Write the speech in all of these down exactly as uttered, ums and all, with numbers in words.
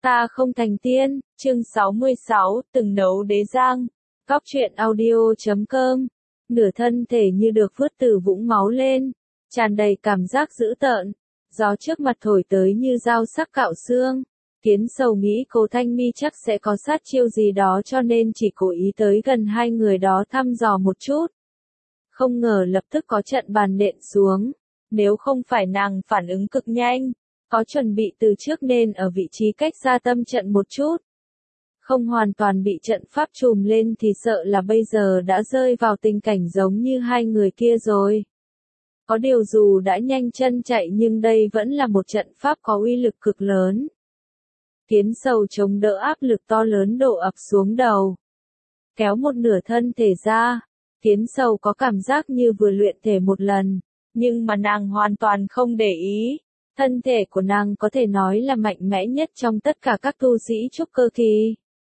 Ta không thành tiên, chương sáu mươi sáu, từng nấu đế giang. Góc truyện audio chấm com. Nửa thân thể như được vớt từ vũng máu lên, tràn đầy cảm giác dữ tợn. Gió trước mặt thổi tới như dao sắc cạo xương. Kiến Sầu nghĩ Cố Thanh Mi chắc sẽ có sát chiêu gì đó cho nên chỉ cố ý tới gần hai người đó thăm dò một chút. Không ngờ lập tức có trận bàn nện xuống. Nếu không phải nàng phản ứng cực nhanh, có chuẩn bị từ trước nên ở vị trí cách xa tâm trận một chút. Không hoàn toàn bị trận pháp trùm lên thì sợ là bây giờ đã rơi vào tình cảnh giống như hai người kia rồi. Có điều dù đã nhanh chân chạy nhưng đây vẫn là một trận pháp có uy lực cực lớn. Kiến Sầu chống đỡ áp lực to lớn đổ ập xuống đầu. Kéo một nửa thân thể ra, Kiến Sầu có cảm giác như vừa luyện thể một lần, nhưng mà nàng hoàn toàn không để ý. Thân thể của nàng có thể nói là mạnh mẽ nhất trong tất cả các tu sĩ trúc cơ kỳ.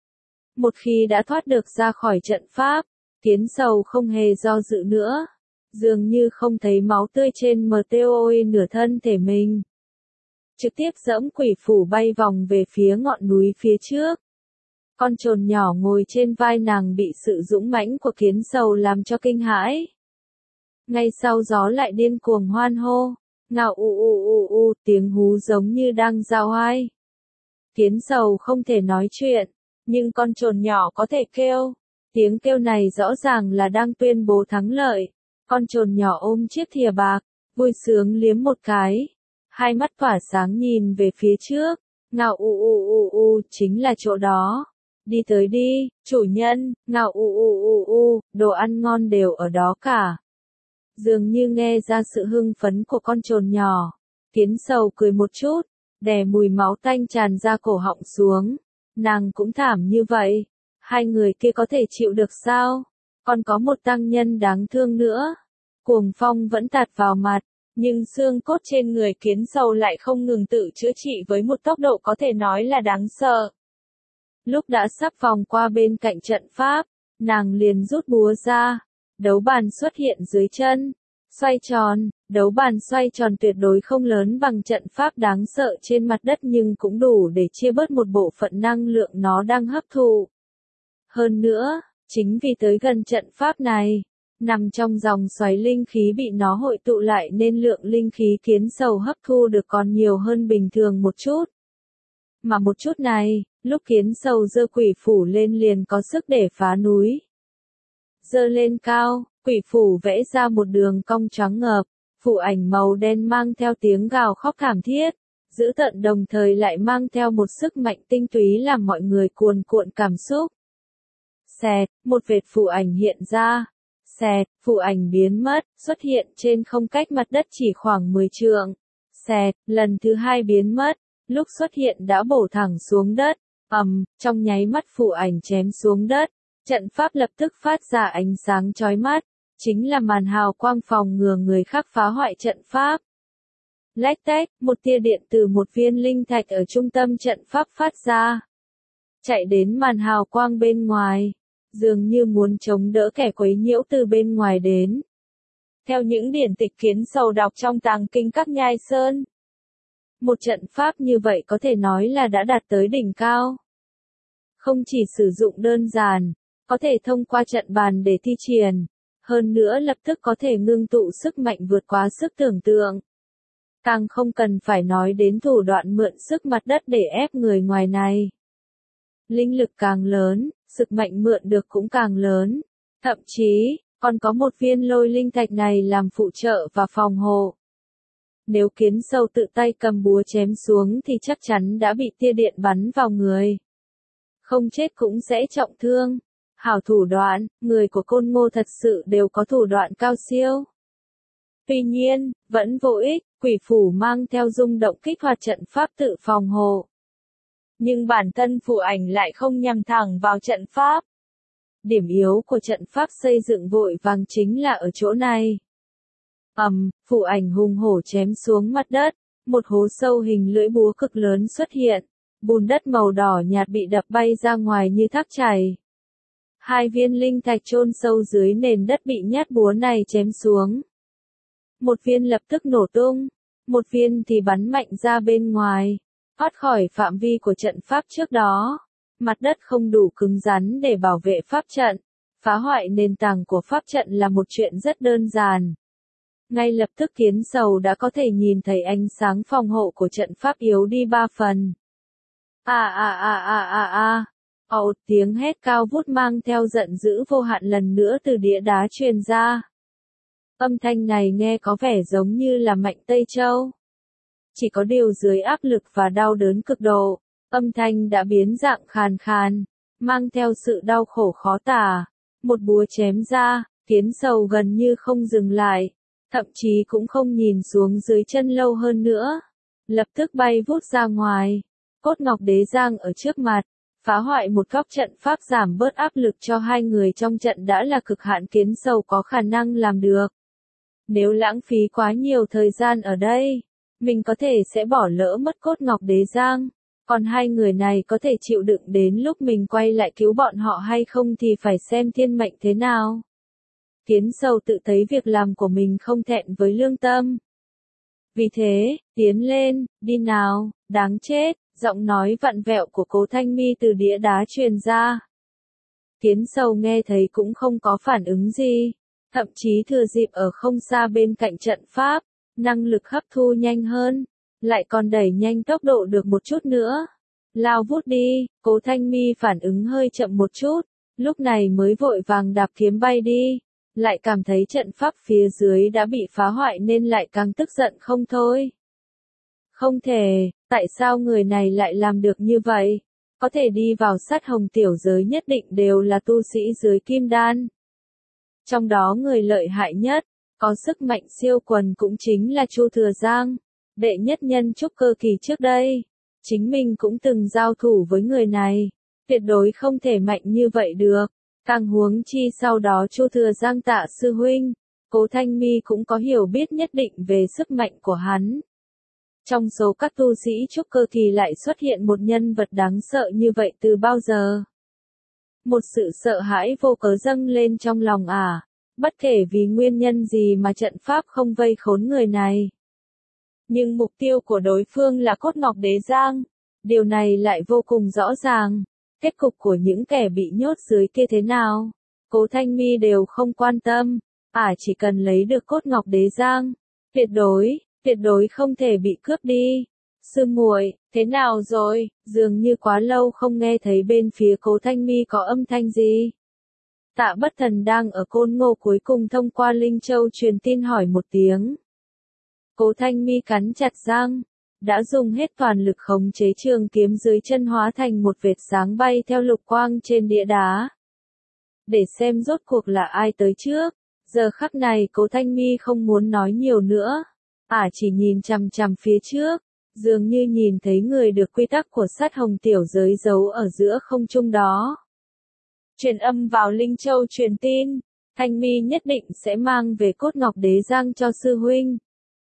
Một khi đã thoát được ra khỏi trận pháp, Kiến Sầu không hề do dự nữa. Dường như không thấy máu tươi trên mờ tê o i nửa thân thể mình. Trực tiếp giẫm quỷ phủ bay vòng về phía ngọn núi phía trước. Con trồn nhỏ ngồi trên vai nàng bị sự dũng mãnh của Kiến Sầu làm cho kinh hãi. Ngay sau gió lại điên cuồng hoan hô. Ngạo u u u u, tiếng hú giống như đang giao oai. Kiến Sầu không thể nói chuyện, nhưng con trồn nhỏ có thể kêu. Tiếng kêu này rõ ràng là đang tuyên bố thắng lợi. Con trồn nhỏ ôm chiếc thìa bạc, vui sướng liếm một cái. Hai mắt tỏa sáng nhìn về phía trước. Ngạo u u u u, chính là chỗ đó. Đi tới đi, chủ nhân. Ngạo u u u u, đồ ăn ngon đều ở đó cả. Dường như nghe ra sự hưng phấn của con trồn nhỏ. Kiến Sầu cười một chút, đè mùi máu tanh tràn ra cổ họng xuống. Nàng cũng thảm như vậy. Hai người kia có thể chịu được sao? Còn có một tăng nhân đáng thương nữa. Cuồng phong vẫn tạt vào mặt, nhưng xương cốt trên người Kiến Sầu lại không ngừng tự chữa trị với một tốc độ có thể nói là đáng sợ. Lúc đã sắp vòng qua bên cạnh trận pháp, nàng liền rút búa ra. Đấu bàn xuất hiện dưới chân, xoay tròn, đấu bàn xoay tròn tuyệt đối không lớn bằng trận pháp đáng sợ trên mặt đất nhưng cũng đủ để chia bớt một bộ phận năng lượng nó đang hấp thụ. Hơn nữa, chính vì tới gần trận pháp này, nằm trong dòng xoáy linh khí bị nó hội tụ lại nên lượng linh khí Kiến Sầu hấp thu được còn nhiều hơn bình thường một chút. Mà một chút này, lúc Kiến Sầu giơ quỷ phủ lên liền có sức để phá núi. Giơ lên cao, quỷ phủ vẽ ra một đường cong choáng ngợp, phủ ảnh màu đen mang theo tiếng gào khóc thảm thiết, dữ tợn đồng thời lại mang theo một sức mạnh tinh túy làm mọi người cuồn cuộn cảm xúc. Xẹt, một vệt phủ ảnh hiện ra. Xẹt, phủ ảnh biến mất, xuất hiện trên không cách mặt đất chỉ khoảng mười trượng. Xẹt, lần thứ hai biến mất, lúc xuất hiện đã bổ thẳng xuống đất. Ầm, trong nháy mắt phủ ảnh chém xuống đất. Trận pháp lập tức phát ra ánh sáng chói mắt, chính là màn hào quang phòng ngừa người khác phá hoại trận pháp. Lách tách, một tia điện từ một viên linh thạch ở trung tâm trận pháp phát ra. Chạy đến màn hào quang bên ngoài, dường như muốn chống đỡ kẻ quấy nhiễu từ bên ngoài đến. Theo những điển tịch Kiến Sầu đọc trong tàng kinh các nhai sơn, một trận pháp như vậy có thể nói là đã đạt tới đỉnh cao. Không chỉ sử dụng đơn giản, có thể thông qua trận bàn để thi triển, hơn nữa lập tức có thể ngưng tụ sức mạnh vượt quá sức tưởng tượng. Càng không cần phải nói đến thủ đoạn mượn sức mặt đất để ép người ngoài này. Linh lực càng lớn, sức mạnh mượn được cũng càng lớn. Thậm chí, còn có một viên lôi linh thạch này làm phụ trợ và phòng hộ. Nếu Kiến Sầu tự tay cầm búa chém xuống thì chắc chắn đã bị tia điện bắn vào người. Không chết cũng sẽ trọng thương. Hảo thủ đoạn, người của Côn Ngô thật sự đều có thủ đoạn cao siêu. Tuy nhiên, vẫn vô ích, quỷ phủ mang theo rung động kích hoạt trận pháp tự phòng hộ. Nhưng bản thân phủ ảnh lại không nhằm thẳng vào trận pháp. Điểm yếu của trận pháp xây dựng vội vàng chính là ở chỗ này. Ầm, phủ ảnh hùng hổ chém xuống mặt đất, một hố sâu hình lưỡi búa cực lớn xuất hiện, bùn đất màu đỏ nhạt bị đập bay ra ngoài như thác chảy. Hai viên linh thạch chôn sâu dưới nền đất bị nhát búa này chém xuống. Một viên lập tức nổ tung, một viên thì bắn mạnh ra bên ngoài. thoát khỏi phạm vi của trận pháp trước đó. Mặt đất không đủ cứng rắn để bảo vệ pháp trận. Phá hoại nền tảng của pháp trận là một chuyện rất đơn giản. Ngay lập tức Kiến Sầu đã có thể nhìn thấy ánh sáng phòng hộ của trận pháp yếu đi ba phần. À à à à à à. Ồ, tiếng hét cao vút mang theo giận dữ vô hạn lần nữa từ đĩa đá truyền ra. Âm thanh này nghe có vẻ giống như là Mạnh Tây Châu. Chỉ có điều dưới áp lực và đau đớn cực độ, âm thanh đã biến dạng khàn khàn, mang theo sự đau khổ khó tả. Một búa chém ra, Kiến Sầu gần như không dừng lại, thậm chí cũng không nhìn xuống dưới chân lâu hơn nữa. Lập tức bay vút ra ngoài, cốt ngọc đế giang ở trước mặt, phá hoại một góc trận pháp giảm bớt áp lực cho hai người trong trận đã là cực hạn Kiến Sầu có khả năng làm được. Nếu lãng phí quá nhiều thời gian ở đây, mình có thể sẽ bỏ lỡ mất cốt ngọc đế giang. Còn hai người này có thể chịu đựng đến lúc mình quay lại cứu bọn họ hay không thì phải xem thiên mệnh thế nào. Kiến Sầu tự thấy việc làm của mình không thẹn với lương tâm. Vì thế, tiến lên, đi nào, đáng chết, giọng nói vặn vẹo của Cố Thanh Mi từ đĩa đá truyền ra. Kiến Sầu nghe thấy cũng không có phản ứng gì, thậm chí thừa dịp ở không xa bên cạnh trận pháp, năng lực hấp thu nhanh hơn, lại còn đẩy nhanh tốc độ được một chút nữa. Lao vút đi, Cố Thanh Mi phản ứng hơi chậm một chút, lúc này mới vội vàng đạp kiếm bay đi, lại cảm thấy trận pháp phía dưới đã bị phá hoại nên lại càng tức giận không thôi. Không thể, tại sao người này lại làm được như vậy? Có thể đi vào sát hồng tiểu giới nhất định đều là tu sĩ dưới kim đan. Trong đó người lợi hại nhất, có sức mạnh siêu quần cũng chính là Chu Thừa Giang, đệ nhất nhân trúc cơ kỳ trước đây. Chính mình cũng từng giao thủ với người này, tuyệt đối không thể mạnh như vậy được. Càng huống chi sau đó Chu Thừa Giang tạ sư huynh, Cố Thanh Mi cũng có hiểu biết nhất định về sức mạnh của hắn. Trong số các tu sĩ trúc cơ kỳ lại xuất hiện một nhân vật đáng sợ như vậy từ bao giờ? Một sự sợ hãi vô cớ dâng lên trong lòng ả, à, bất kể vì nguyên nhân gì mà trận pháp không vây khốn người này. Nhưng mục tiêu của đối phương là cốt ngọc đế giang, điều này lại vô cùng rõ ràng. Kết cục của những kẻ bị nhốt dưới kia thế nào, Cố Thanh Mi đều không quan tâm, ả à, chỉ cần lấy được cốt ngọc đế giang, tuyệt đối, tuyệt đối không thể bị cướp đi. Sư muội, thế nào rồi? Dường như quá lâu không nghe thấy bên phía Cố Thanh Mi có âm thanh gì. Tạ Bất Thần đang ở Côn Ngô cuối cùng thông qua Linh Châu truyền tin hỏi một tiếng. Cố Thanh Mi cắn chặt răng, đã dùng hết toàn lực khống chế trường kiếm dưới chân hóa thành một vệt sáng bay theo lục quang trên đĩa đá. Để xem rốt cuộc là ai tới trước, giờ khắc này Cố Thanh Mi không muốn nói nhiều nữa, ả à, chỉ nhìn chằm chằm phía trước, dường như nhìn thấy người được quy tắc của sát hồng tiểu giới giấu ở giữa không trung đó. Truyền âm vào Linh Châu truyền tin, Thanh Mi nhất định sẽ mang về cốt ngọc đế giang cho sư huynh.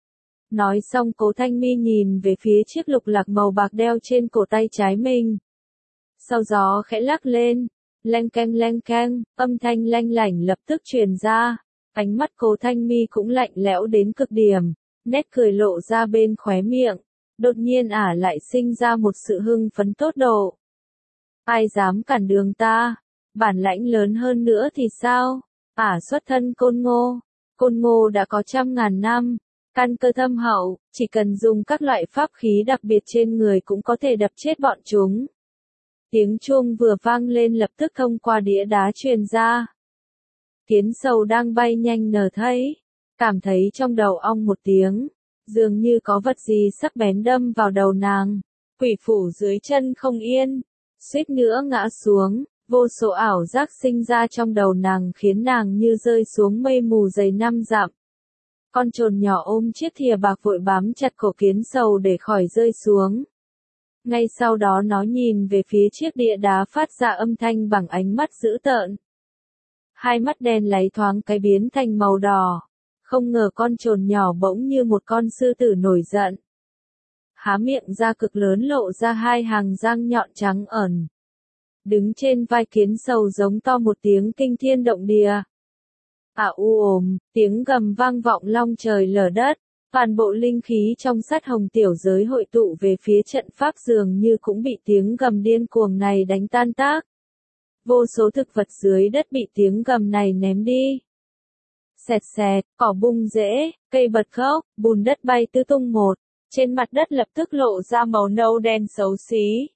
Nói xong Cố Thanh Mi nhìn về phía chiếc lục lạc màu bạc đeo trên cổ tay trái mình. Sau gió khẽ lắc lên, leng keng leng keng, âm thanh lanh lảnh lập tức truyền ra, ánh mắt Cố Thanh Mi cũng lạnh lẽo đến cực điểm, nét cười lộ ra bên khóe miệng, đột nhiên ả lại sinh ra một sự hưng phấn tốt độ. Ai dám cản đường ta, bản lãnh lớn hơn nữa thì sao? Ả xuất thân Côn Ngô, Côn Ngô đã có trăm ngàn năm. Căn cơ thâm hậu, chỉ cần dùng các loại pháp khí đặc biệt trên người cũng có thể đập chết bọn chúng. Tiếng chuông vừa vang lên lập tức thông qua đĩa đá truyền ra. Kiến Sầu đang bay nhanh nở thấy, cảm thấy trong đầu ong một tiếng, dường như có vật gì sắc bén đâm vào đầu nàng. Quỷ phủ dưới chân không yên, suýt nữa ngã xuống, vô số ảo giác sinh ra trong đầu nàng khiến nàng như rơi xuống mây mù dày năm dặm. Con trồn nhỏ ôm chiếc thìa bạc vội bám chặt cổ Kiến Sầu để khỏi rơi xuống. Ngay sau đó nó nhìn về phía chiếc đĩa đá phát ra âm thanh bằng ánh mắt dữ tợn. Hai mắt đen láy thoáng cái biến thành màu đỏ. Không ngờ con trồn nhỏ bỗng như một con sư tử nổi giận. Há miệng ra cực lớn lộ ra hai hàng răng nhọn trắng ẩn. Đứng trên vai Kiến Sầu giống to một tiếng kinh thiên động địa. À u ồm, tiếng gầm vang vọng long trời lở đất, Toàn bộ linh khí trong sát hồng tiểu giới hội tụ về phía trận pháp dường như cũng bị tiếng gầm điên cuồng này đánh tan tác. Vô số thực vật dưới đất bị tiếng gầm này ném đi. Xẹt xẹt, cỏ bung rễ, cây bật gốc, bùn đất bay tứ tung một. Trên mặt đất lập tức lộ ra màu nâu đen xấu xí.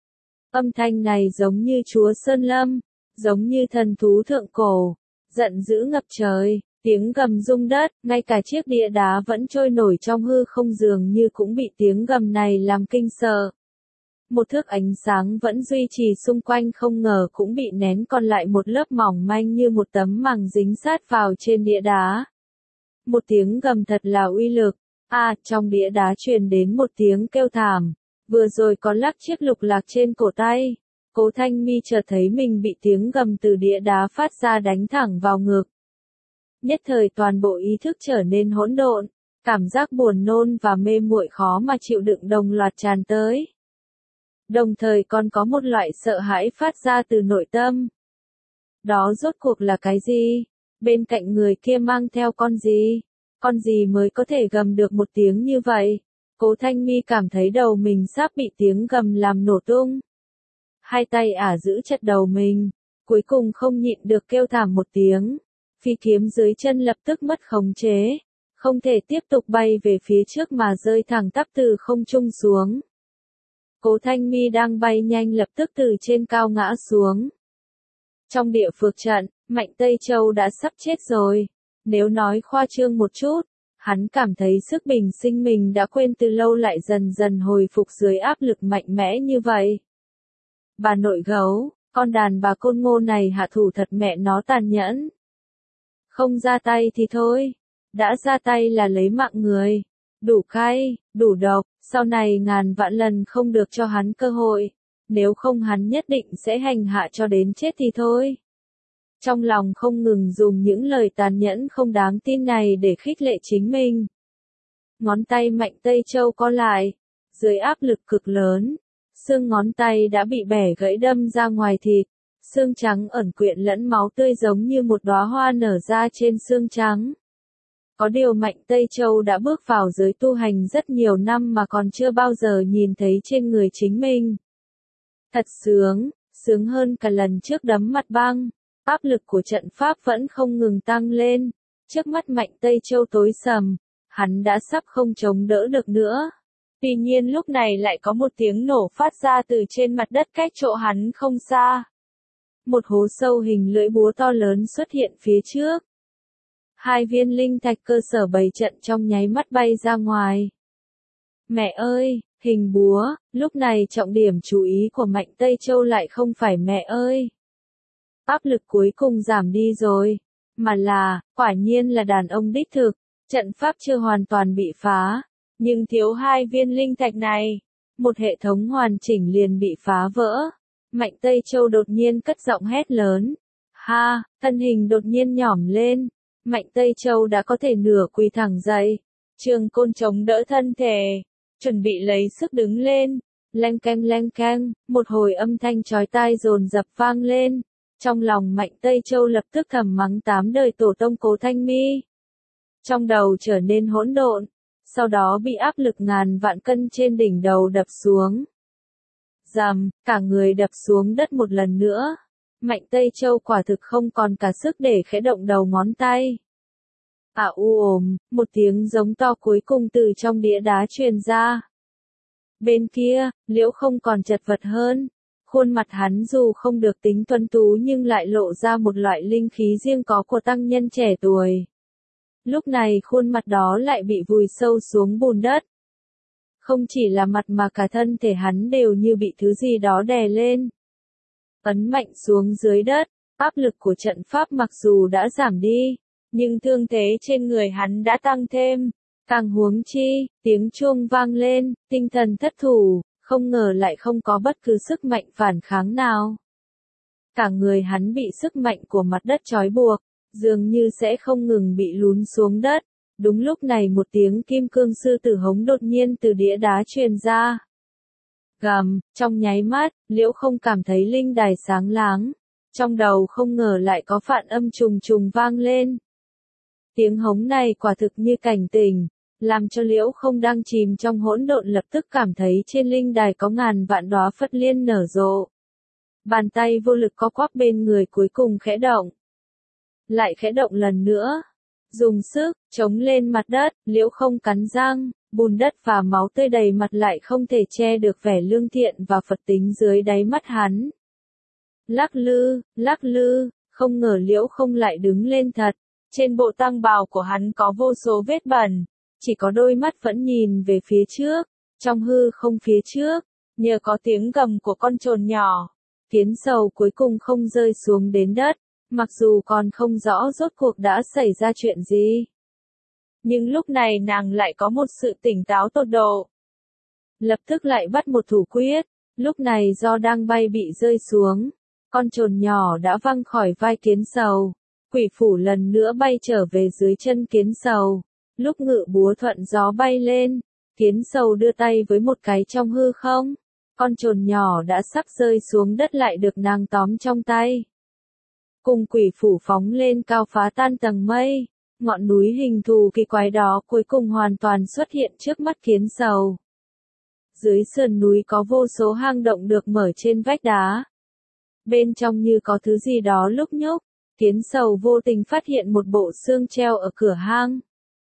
Âm thanh này giống như Chúa Sơn Lâm, giống như thần thú thượng cổ, giận dữ ngập trời, tiếng gầm rung đất, ngay cả chiếc đĩa đá vẫn trôi nổi trong hư không dường như cũng bị tiếng gầm này làm kinh sợ. Một thước ánh sáng vẫn duy trì xung quanh không ngờ cũng bị nén còn lại một lớp mỏng manh như một tấm màng dính sát vào trên đĩa đá. Một tiếng gầm thật là uy lực, à, trong đĩa đá truyền đến một tiếng kêu thảm, vừa rồi có lắc chiếc lục lạc trên cổ tay. Cố Thanh Mi chợt thấy mình bị tiếng gầm từ đĩa đá phát ra đánh thẳng vào ngực. Nhất thời toàn bộ ý thức trở nên hỗn độn, cảm giác buồn nôn và mê muội khó mà chịu đựng đồng loạt tràn tới. Đồng thời còn có một loại sợ hãi phát ra từ nội tâm. Đó rốt cuộc là cái gì? Bên cạnh người kia mang theo con gì? Con gì mới có thể gầm được một tiếng như vậy? Cố Thanh Mi cảm thấy đầu mình sắp bị tiếng gầm làm nổ tung. Hai tay ả giữ chặt đầu mình, cuối cùng không nhịn được kêu thảm một tiếng. Phi kiếm dưới chân lập tức mất khống chế, không thể tiếp tục bay về phía trước mà rơi thẳng tắp từ không trung xuống. Cố Thanh Mi đang bay nhanh lập tức từ trên cao ngã xuống. Trong địa phược trận, Mạnh Tây Châu đã sắp chết rồi. Nếu nói khoa trương một chút, hắn cảm thấy sức bình sinh mình đã quên từ lâu lại dần dần hồi phục dưới áp lực mạnh mẽ như vậy. Bà nội gấu, con đàn bà Côn Ngô này hạ thủ thật mẹ nó tàn nhẫn. Không ra tay thì thôi, đã ra tay là lấy mạng người. Đủ cay, đủ độc, sau này ngàn vạn lần không được cho hắn cơ hội, nếu không hắn nhất định sẽ hành hạ cho đến chết thì thôi. Trong lòng không ngừng dùng những lời tàn nhẫn không đáng tin này để khích lệ chính mình. Ngón tay Mạnh Tây Châu co lại, dưới áp lực cực lớn, xương ngón tay đã bị bẻ gãy đâm ra ngoài thịt, xương trắng ẩn quyện lẫn máu tươi giống như một đóa hoa nở ra trên xương trắng. Có điều Mạnh Tây Châu đã bước vào giới tu hành rất nhiều năm mà còn chưa bao giờ nhìn thấy trên người chính mình. Thật sướng, sướng hơn cả lần trước đấm mặt băng, áp lực của trận pháp vẫn không ngừng tăng lên, trước mắt Mạnh Tây Châu tối sầm, hắn đã sắp không chống đỡ được nữa. Tuy nhiên lúc này lại có một tiếng nổ phát ra từ trên mặt đất cách chỗ hắn không xa. Một hố sâu hình lưỡi búa to lớn xuất hiện phía trước. Hai viên linh thạch cơ sở bày trận trong nháy mắt bay ra ngoài. Mẹ ơi, hình búa, lúc này trọng điểm chú ý của Mạnh Tây Châu lại không phải mẹ ơi. Áp lực cuối cùng giảm đi rồi, mà là, quả nhiên là đàn ông đích thực, trận pháp chưa hoàn toàn bị phá, nhưng thiếu hai viên linh thạch này, một hệ thống hoàn chỉnh liền bị phá vỡ. Mạnh Tây Châu đột nhiên cất giọng hét lớn. Ha, thân hình đột nhiên nhỏm lên. Mạnh Tây Châu đã có thể nửa quỳ thẳng dậy. Trường Côn chống đỡ thân thể, chuẩn bị lấy sức đứng lên. Leng keng leng keng, một hồi âm thanh chói tai dồn dập vang lên. Trong lòng Mạnh Tây Châu lập tức thầm mắng tám đời tổ tông Cố Thanh Mi. Trong đầu trở nên hỗn độn, sau đó bị áp lực ngàn vạn cân trên đỉnh đầu đập xuống. Rầm, cả người đập xuống đất một lần nữa. Mạnh Tây Châu quả thực không còn cả sức để khẽ động đầu ngón tay. À u ồm, một tiếng giống to cuối cùng từ trong đĩa đá truyền ra. Bên kia, Liễu không còn chật vật hơn. Khuôn mặt hắn dù không được tính tuấn tú nhưng lại lộ ra một loại linh khí riêng có của tăng nhân trẻ tuổi. Lúc này khuôn mặt đó lại bị vùi sâu xuống bùn đất. Không chỉ là mặt mà cả thân thể hắn đều như bị thứ gì đó đè lên. Ấn mạnh xuống dưới đất, áp lực của trận pháp mặc dù đã giảm đi, nhưng thương thế trên người hắn đã tăng thêm. Càng huống chi, tiếng chuông vang lên, tinh thần thất thủ, không ngờ lại không có bất cứ sức mạnh phản kháng nào. Cả người hắn bị sức mạnh của mặt đất trói buộc, dường như sẽ không ngừng bị lún xuống đất. Đúng lúc này một tiếng kim cương sư tử hống đột nhiên từ đĩa đá truyền ra. Gầm, trong nháy mắt, Liễu không cảm thấy linh đài sáng láng. Trong đầu không ngờ lại có phản âm trùng trùng vang lên. Tiếng hống này quả thực như cảnh tỉnh, làm cho Liễu Không đang chìm trong hỗn độn lập tức cảm thấy trên linh đài có ngàn vạn đóa phất liên nở rộ. Bàn tay vô lực co quắp bên người cuối cùng khẽ động. Lại khẽ động lần nữa. Dùng sức, chống lên mặt đất, Liễu Không cắn răng, bùn đất và máu tươi đầy mặt lại không thể che được vẻ lương thiện và Phật tính dưới đáy mắt hắn. Lắc lư, lắc lư, không ngờ Liễu Không lại đứng lên thật. Trên bộ tang bào của hắn có vô số vết bẩn, chỉ có đôi mắt vẫn nhìn về phía trước, trong hư không phía trước, nhờ có tiếng gầm của con trồn nhỏ. Kiến sầu cuối cùng không rơi xuống đến đất, mặc dù còn không rõ rốt cuộc đã xảy ra chuyện gì. Nhưng lúc này nàng lại có một sự tỉnh táo tột độ. Lập tức lại bắt một thủ quyết, lúc này do đang bay bị rơi xuống, con trồn nhỏ đã văng khỏi vai kiến sầu. Quỷ phủ lần nữa bay trở về dưới chân kiến sầu. Lúc ngự búa thuận gió bay lên, kiến sầu đưa tay với một cái trong hư không. Con trồn nhỏ đã sắp rơi xuống đất lại được nàng tóm trong tay. Cùng quỷ phủ phóng lên cao phá tan tầng mây, ngọn núi hình thù kỳ quái đó cuối cùng hoàn toàn xuất hiện trước mắt kiến sầu. Dưới sườn núi có vô số hang động được mở trên vách đá. Bên trong như có thứ gì đó lúc nhúc, kiến sầu vô tình phát hiện một bộ xương treo ở cửa hang.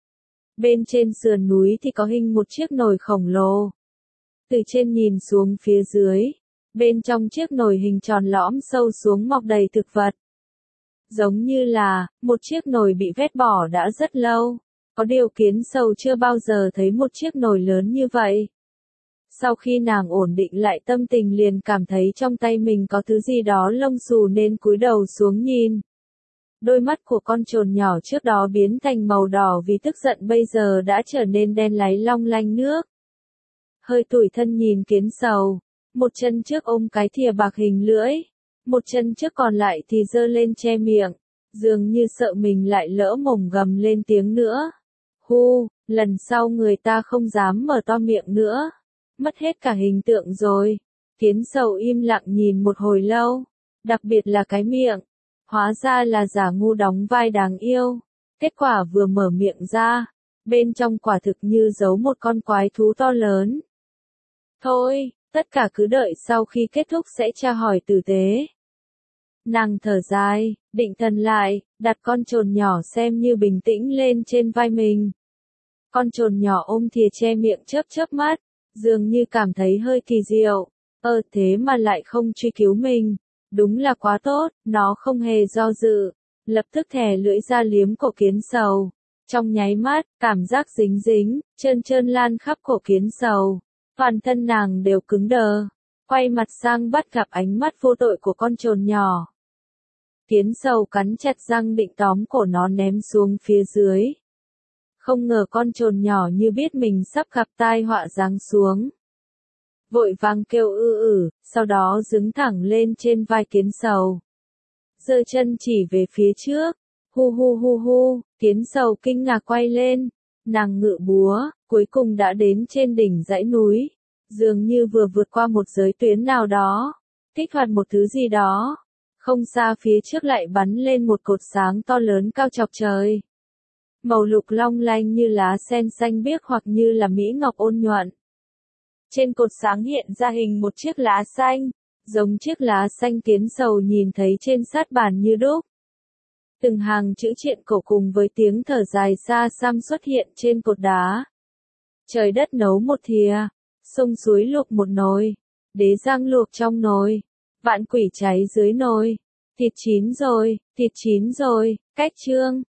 Bên trên sườn núi thì có hình một chiếc nồi khổng lồ. Từ trên nhìn xuống phía dưới, bên trong chiếc nồi hình tròn lõm sâu xuống mọc đầy thực vật. Giống như là, một chiếc nồi bị vét bỏ đã rất lâu. Có điều kiến sầu chưa bao giờ thấy một chiếc nồi lớn như vậy. Sau khi nàng ổn định lại tâm tình liền cảm thấy trong tay mình có thứ gì đó lông xù nên cúi đầu xuống nhìn. Đôi mắt của con trồn nhỏ trước đó biến thành màu đỏ vì tức giận bây giờ đã trở nên đen láy long lanh nước. Hơi tủi thân nhìn kiến sầu, một chân trước ôm cái thìa bạc hình lưỡi, một chân trước còn lại thì giơ lên che miệng, dường như sợ mình lại lỡ mồm gầm lên tiếng nữa. Hu, lần sau người ta không dám mở to miệng nữa, mất hết cả hình tượng rồi. Kiến sầu im lặng nhìn một hồi lâu, đặc biệt là cái miệng. Hóa ra là giả ngu đóng vai đáng yêu. Kết quả vừa mở miệng ra, bên trong quả thực như giấu một con quái thú to lớn. Thôi, tất cả cứ đợi sau khi kết thúc sẽ tra hỏi tử tế. Nàng thở dài, định thần lại, đặt con trồn nhỏ xem như bình tĩnh lên trên vai mình. Con trồn nhỏ ôm thìa che miệng chớp chớp mắt, dường như cảm thấy hơi kỳ diệu. Ơ thế mà lại không truy cứu mình. Đúng là quá tốt, nó không hề do dự, lập tức thè lưỡi ra liếm cổ kiến sầu. Trong nháy mắt, cảm giác dính dính, trơn trơn lan khắp cổ kiến sầu. Toàn thân nàng đều cứng đờ, quay mặt sang bắt gặp ánh mắt vô tội của con trồn nhỏ. Kiến sầu cắn chặt răng định tóm cổ nó ném xuống phía dưới. Không ngờ con trồn nhỏ như biết mình sắp gặp tai họa giáng xuống. Vội vàng kêu ư ử, sau đó đứng thẳng lên trên vai kiến sầu. Giơ chân chỉ về phía trước, hu hu hu hu, kiến sầu kinh ngạc quay lên, nàng ngự búa, cuối cùng đã đến trên đỉnh dãy núi, dường như vừa vượt qua một giới tuyến nào đó, kích hoạt một thứ gì đó. Không xa phía trước lại bắn lên một cột sáng to lớn cao chọc trời. Màu lục long lanh như lá sen xanh biếc hoặc như là mỹ ngọc ôn nhuận. Trên cột sáng hiện ra hình một chiếc lá xanh, giống chiếc lá xanh kiến sầu nhìn thấy trên sát bàn như đúc. Từng hàng chữ triện cổ cùng với tiếng thở dài xa xăm xuất hiện trên cột đá. Trời đất nấu một thìa, sông suối luộc một nồi, đế giang luộc trong nồi, vạn quỷ cháy dưới nồi, thịt chín rồi, thịt chín rồi, cách chương.